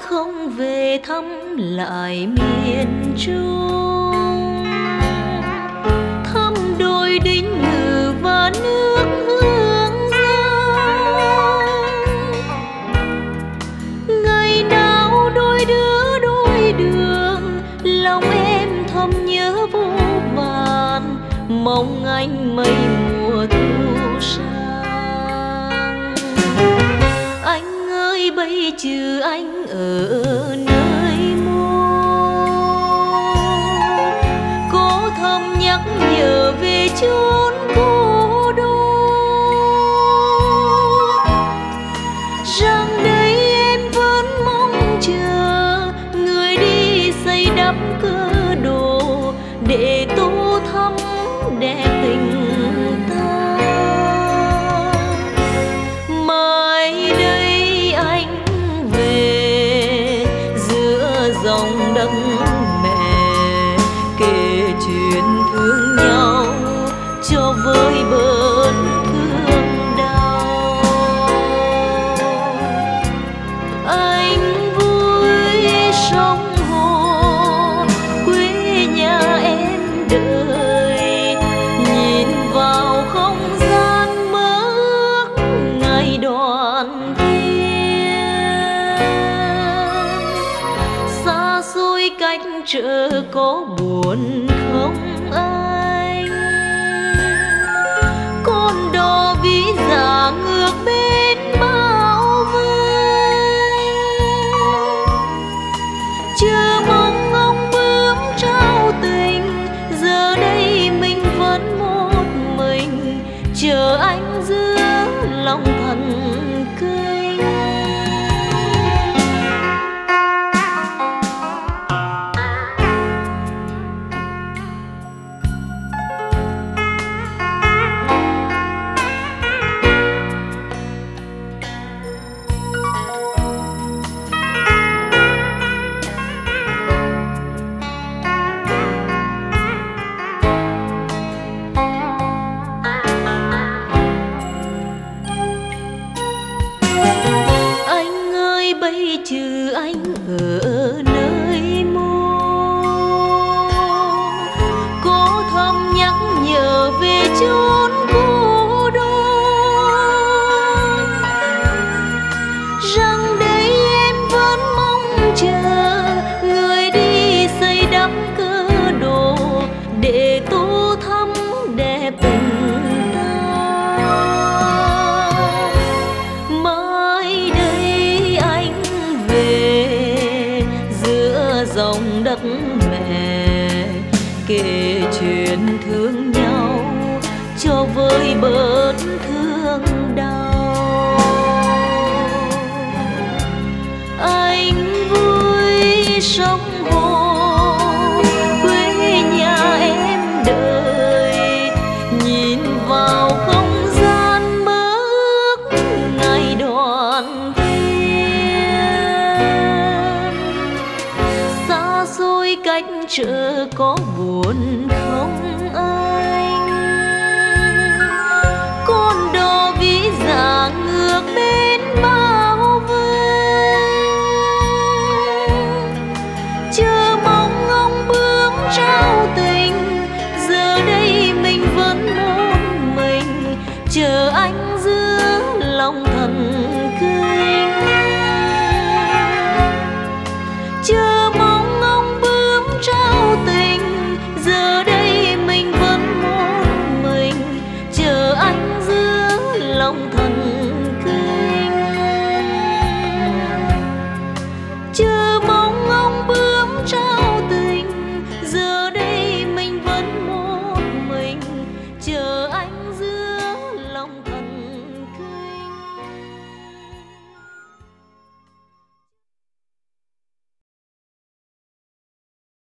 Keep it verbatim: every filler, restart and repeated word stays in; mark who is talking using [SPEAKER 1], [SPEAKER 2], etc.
[SPEAKER 1] không về thăm lại miền Trung, thăm đồi đinh ngự và nước Hương Giang. Ngày nào đôi đứa đôi đường, lòng em thầm nhớ vô vàn, mong anh mây mùa thu sang. Anh ơi bây trừ anh ở nơi mô, cố thầm nhắc nhở về chốn cố đô, rằng đây em vẫn mong chờ người đi xây đắp cơ đồ để tô thắm đẹp tình ta. Mai đây anh về giữa dòng đất mẹ, kể chuyện thương nhau cho vơi bớt thương đau. Anh vui sống hồ quê nhà em đợi, nhìn vào không gian mơ ước ngày đoàn viên. Xa xôi cách trở có buồn không anh, con đò vĩ dạ ngược bên bao vây, chờ mong ông bướm trao tình. Giờ đây mình vẫn một mình, chờ anh giữa lòng thần kinh. Bây trừ anh ở nơi mô, cố thầm nhắc nhở về chốn cố đô, rằng đây em vẫn mong chờ người đi xây đắp cơ đồ để tô thắm đẹp tình ta. Mai đây anh về giữa dòng đất mẹ, kể chuyện thương nhau cho vơi bớt thương đau. Anh vui sống hồ quê nhà em đợi, nhìn vào không gian mơ ước ngày đoàn viên. Xa xôi cách trở có buồn không anh, con đò vĩ dạ ngược bên bao vây, chờ mong ông bướm trao tình. Giờ đây mình vẫn một mình, chờ anh giữa lòng thần kinh. Chờ mong ông bướm trao tình, giờ đây mình vẫn một mình, chờ anh giữa lòng thần kinh. Chờ